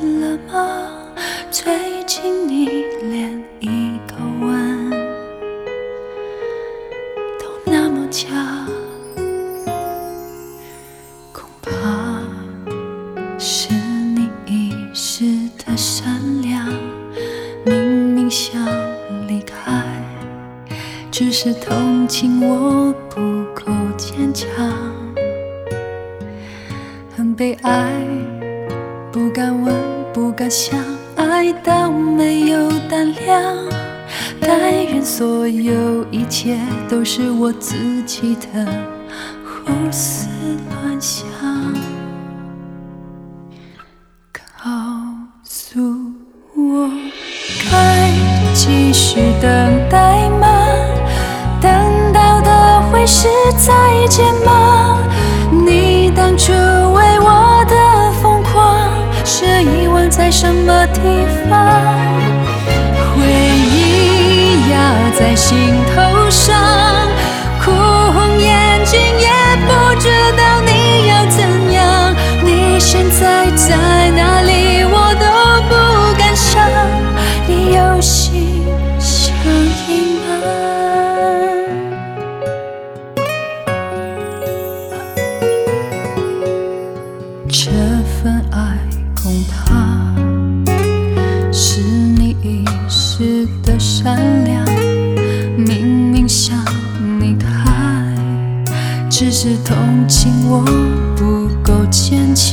了吗？最近你连一个吻都那么假，恐怕是你一时的善良，明明想离开，只是同情我不够坚强，很被爱，不敢问，不敢想，爱到没有胆量。但愿所有一切都是我自己的胡思乱想。告诉我，该继续等待吗？等到的会是再见吗？你当初为我的疯狂，是遗忘在什么地方？回忆压在心头上，哭红眼睛，也不知道你要怎样。你现在在哪里，我都不敢想。你有心想隐瞒。这份爱恐怕是你一时的善良，明明想离开，只是同情我不够坚强，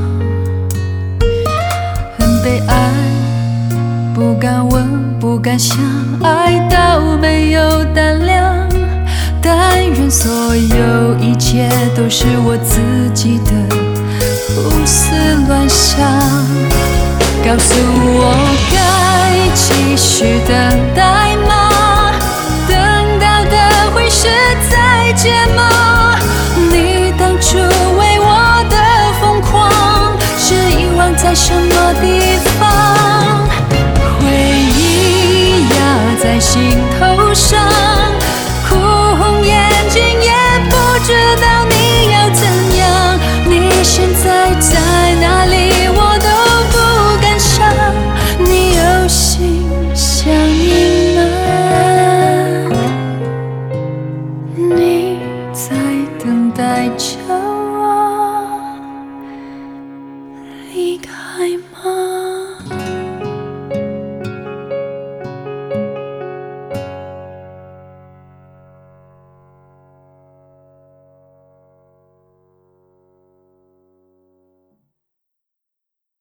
很被爱，不敢问，不敢想，爱到没有胆量。但愿所有一切都是我自己的胡思乱想。告诉我，该继续等待吗？等到的会是再见吗？你当初为我的疯狂，是遗忘在什么地方？回忆压在心头上，